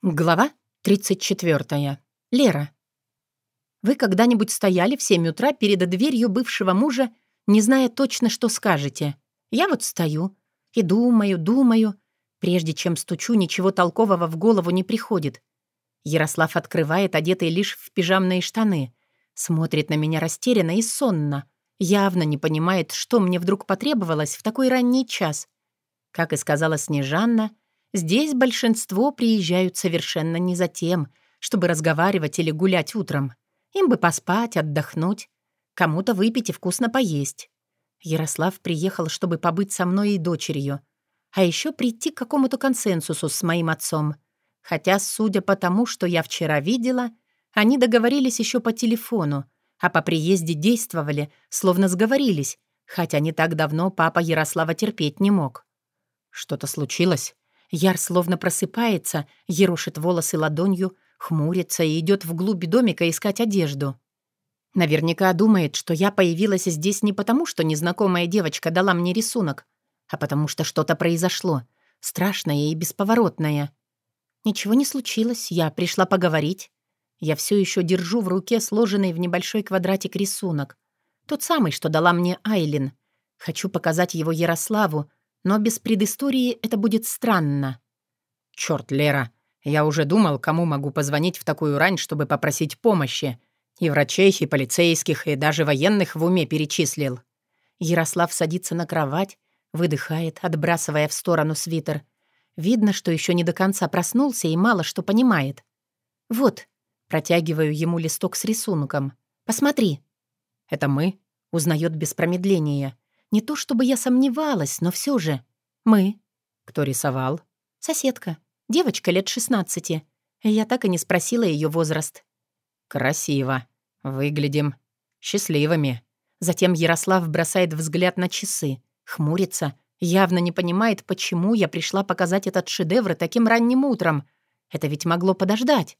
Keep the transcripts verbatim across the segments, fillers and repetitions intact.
Глава тридцать четвёртая. Лера. Вы когда-нибудь стояли в семь утра перед дверью бывшего мужа, не зная точно, что скажете? Я вот стою и думаю, думаю. Прежде чем стучу, ничего толкового в голову не приходит. Ярослав открывает, одетый лишь в пижамные штаны. Смотрит на меня растерянно и сонно. Явно не понимает, что мне вдруг потребовалось в такой ранний час. Как и сказала Снежанна, здесь большинство приезжают совершенно не за тем, чтобы разговаривать или гулять утром. Им бы поспать, отдохнуть, кому-то выпить и вкусно поесть. Ярослав приехал, чтобы побыть со мной и дочерью, а еще прийти к какому-то консенсусу с моим отцом. Хотя, судя по тому, что я вчера видела, они договорились еще по телефону, а по приезде действовали, словно сговорились, хотя не так давно папа Ярослава терпеть не мог. Что-то случилось? Яр словно просыпается, ерошит волосы ладонью, хмурится и идет вглубь домика искать одежду. Наверняка думает, что я появилась здесь не потому, что незнакомая девочка дала мне рисунок, а потому что что-то произошло, страшное и бесповоротное. Ничего не случилось, я пришла поговорить. Я все еще держу в руке сложенный в небольшой квадратик рисунок. Тот самый, что дала мне Айлин. Хочу показать его Ярославу, но без предыстории это будет странно. «Чёрт, Лера, я уже думал, кому могу позвонить в такую рань, чтобы попросить помощи. И врачей, и полицейских, и даже военных в уме перечислил». Ярослав садится на кровать, выдыхает, отбрасывая в сторону свитер. Видно, что еще не до конца проснулся и мало что понимает. «Вот», протягиваю ему листок с рисунком. «Посмотри». «Это мы?» — узнает без промедления. Не то чтобы я сомневалась, но все же. Мы. Кто рисовал? Соседка. Девочка лет шестнадцати. Я так и не спросила ее возраст. Красиво. Выглядим счастливыми. Затем Ярослав бросает взгляд на часы. Хмурится. Явно не понимает, почему я пришла показать этот шедевр таким ранним утром. Это ведь могло подождать.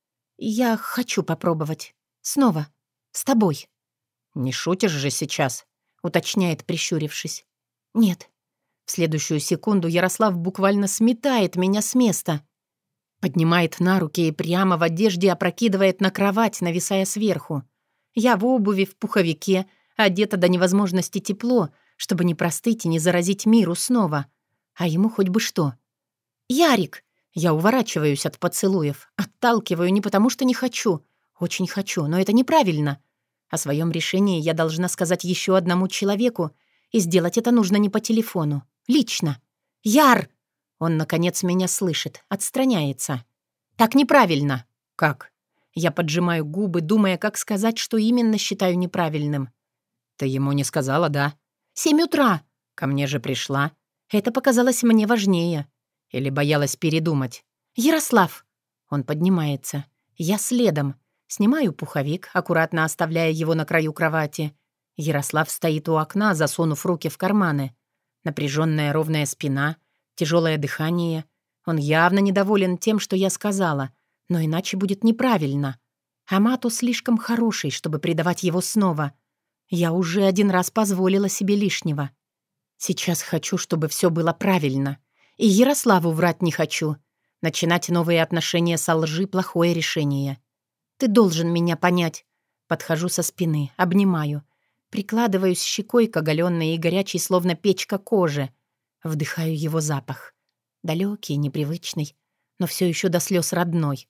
Я хочу попробовать. Снова. С тобой. Не шутишь же сейчас? Уточняет, прищурившись. «Нет». В следующую секунду Ярослав буквально сметает меня с места. Поднимает на руки и прямо в одежде опрокидывает на кровать, нависая сверху. Я в обуви, в пуховике, одета до невозможности тепло, чтобы не простыть и не заразить миру снова. А ему хоть бы что. «Ярик!» Я уворачиваюсь от поцелуев, отталкиваю не потому, что не хочу. Очень хочу, но это неправильно. О своем решении я должна сказать еще одному человеку, и сделать это нужно не по телефону. Лично. «Яр!» Он, наконец, меня слышит, отстраняется. «Так неправильно». «Как?» Я поджимаю губы, думая, как сказать, что именно считаю неправильным. «Ты ему не сказала, да?» «Семь утра». «Ко мне же пришла». Это показалось мне важнее. Или боялась передумать. «Ярослав!» Он поднимается. Я следом. Снимаю пуховик, аккуратно оставляя его на краю кровати. Ярослав стоит у окна, засунув руки в карманы. Напряженная ровная спина, тяжелое дыхание. Он явно недоволен тем, что я сказала, но иначе будет неправильно. Амато слишком хороший, чтобы предавать его снова. Я уже один раз позволила себе лишнего. Сейчас хочу, чтобы все было правильно. И Ярославу врать не хочу. Начинать новые отношения со лжи — плохое решение. Ты должен меня понять. Подхожу со спины, обнимаю. Прикладываюсь щекой к оголенной и горячей, словно печка, кожи. Вдыхаю его запах. Далекий, непривычный, но все еще до слез родной.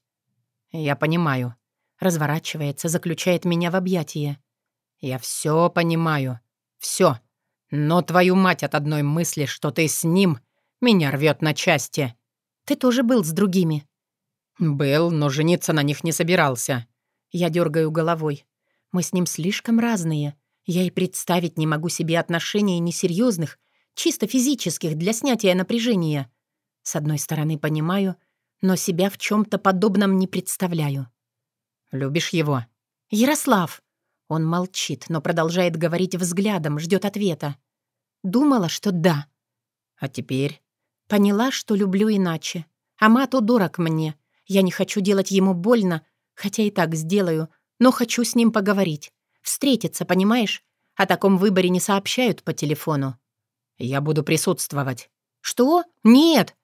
Я понимаю. Разворачивается, заключает меня в объятия. Я все понимаю. Все. Но твою мать от одной мысли, что ты с ним, меня рвет на части. Ты тоже был с другими. «Был, но жениться на них не собирался». Я дергаю головой. Мы с ним слишком разные. Я и представить не могу себе отношений несерьезных, чисто физических, для снятия напряжения. С одной стороны, понимаю, но себя в чем-то подобном не представляю. «Любишь его?» «Ярослав!» Он молчит, но продолжает говорить взглядом, ждет ответа. Думала, что да. А теперь? Поняла, что люблю иначе. Амато дорог мне. Я не хочу делать ему больно, хотя и так сделаю, но хочу с ним поговорить. Встретиться, понимаешь? О таком выборе не сообщают по телефону. Я буду присутствовать. Что? Нет!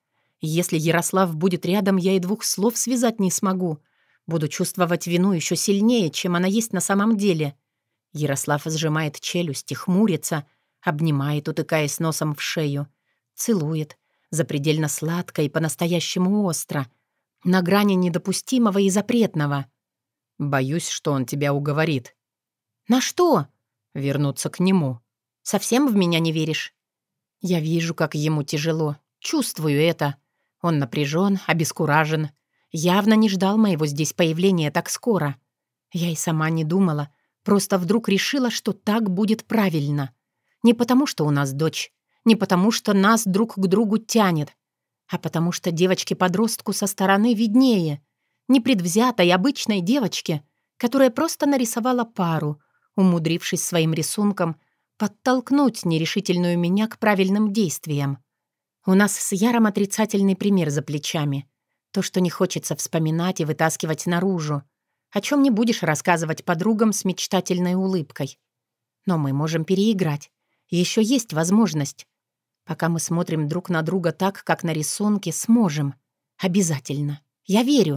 Если Ярослав будет рядом, я и двух слов связать не смогу. Буду чувствовать вину еще сильнее, чем она есть на самом деле. Ярослав сжимает челюсти, хмурится, обнимает, утыкаясь носом в шею. Целует, запредельно сладко и по-настоящему остро. На грани недопустимого и запретного. Боюсь, что он тебя уговорит. «На что?» Вернуться к нему. «Совсем в меня не веришь?» Я вижу, как ему тяжело. Чувствую это. Он напряжен, обескуражен. Явно не ждал моего здесь появления так скоро. Я и сама не думала. Просто вдруг решила, что так будет правильно. Не потому, что у нас дочь. Не потому, что нас друг к другу тянет. А потому что девочке-подростку со стороны виднее. Непредвзятой, обычной девочке, которая просто нарисовала пару, умудрившись своим рисунком подтолкнуть нерешительную меня к правильным действиям. У нас с Яром отрицательный пример за плечами. То, что не хочется вспоминать и вытаскивать наружу. О чем не будешь рассказывать подругам с мечтательной улыбкой. Но мы можем переиграть. Еще есть возможность. Пока мы смотрим друг на друга так, как на рисунке, сможем. Обязательно. Я верю.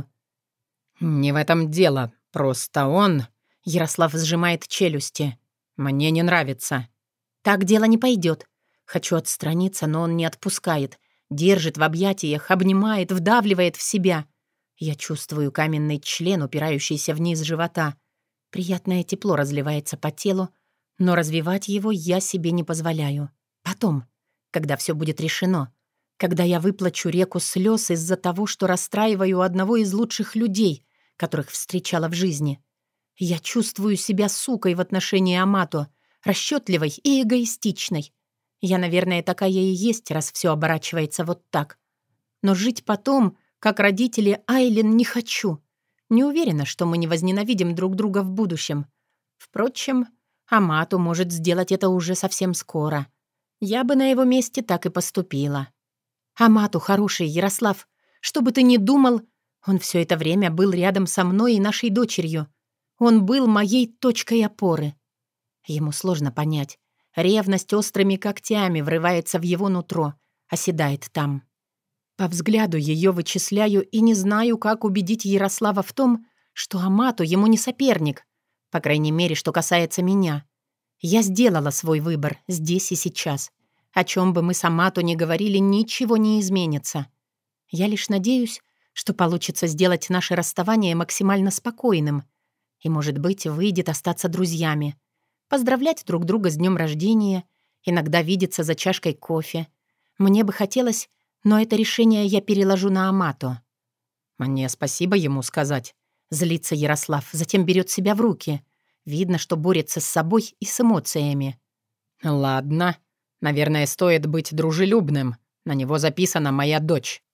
«Не в этом дело. Просто он...» Ярослав сжимает челюсти. «Мне не нравится». «Так дело не пойдет. Хочу отстраниться, но он не отпускает. Держит в объятиях, обнимает, вдавливает в себя. Я чувствую каменный член, упирающийся вниз живота. Приятное тепло разливается по телу, но развивать его я себе не позволяю. Потом, когда все будет решено, когда я выплачу реку слез из-за того, что расстраиваю одного из лучших людей, которых встречала в жизни. Я чувствую себя сукой в отношении Амато, расчетливой и эгоистичной. Я, наверное, такая и есть, раз все оборачивается вот так. Но жить потом, как родители Айлин, не хочу. Не уверена, что мы не возненавидим друг друга в будущем. Впрочем, Амато может сделать это уже совсем скоро. Я бы на его месте так и поступила. Амато хороший, Ярослав. Что бы ты ни думал, он все это время был рядом со мной и нашей дочерью. Он был моей точкой опоры. Ему сложно понять. Ревность острыми когтями врывается в его нутро, оседает там. По взгляду ее вычисляю и не знаю, как убедить Ярослава в том, что Амато ему не соперник. По крайней мере, что касается меня. Я сделала свой выбор здесь и сейчас. О чем бы мы с Амато ни говорили, ничего не изменится. Я лишь надеюсь, что получится сделать наше расставание максимально спокойным. И, может быть, выйдет остаться друзьями. Поздравлять друг друга с днем рождения, иногда видеться за чашкой кофе. Мне бы хотелось, но это решение я переложу на Амато. «Мне спасибо ему сказать». Злится Ярослав, затем берет себя в руки. Видно, что борется с собой и с эмоциями. «Ладно. Наверное, стоит быть дружелюбным. На него записана моя дочь».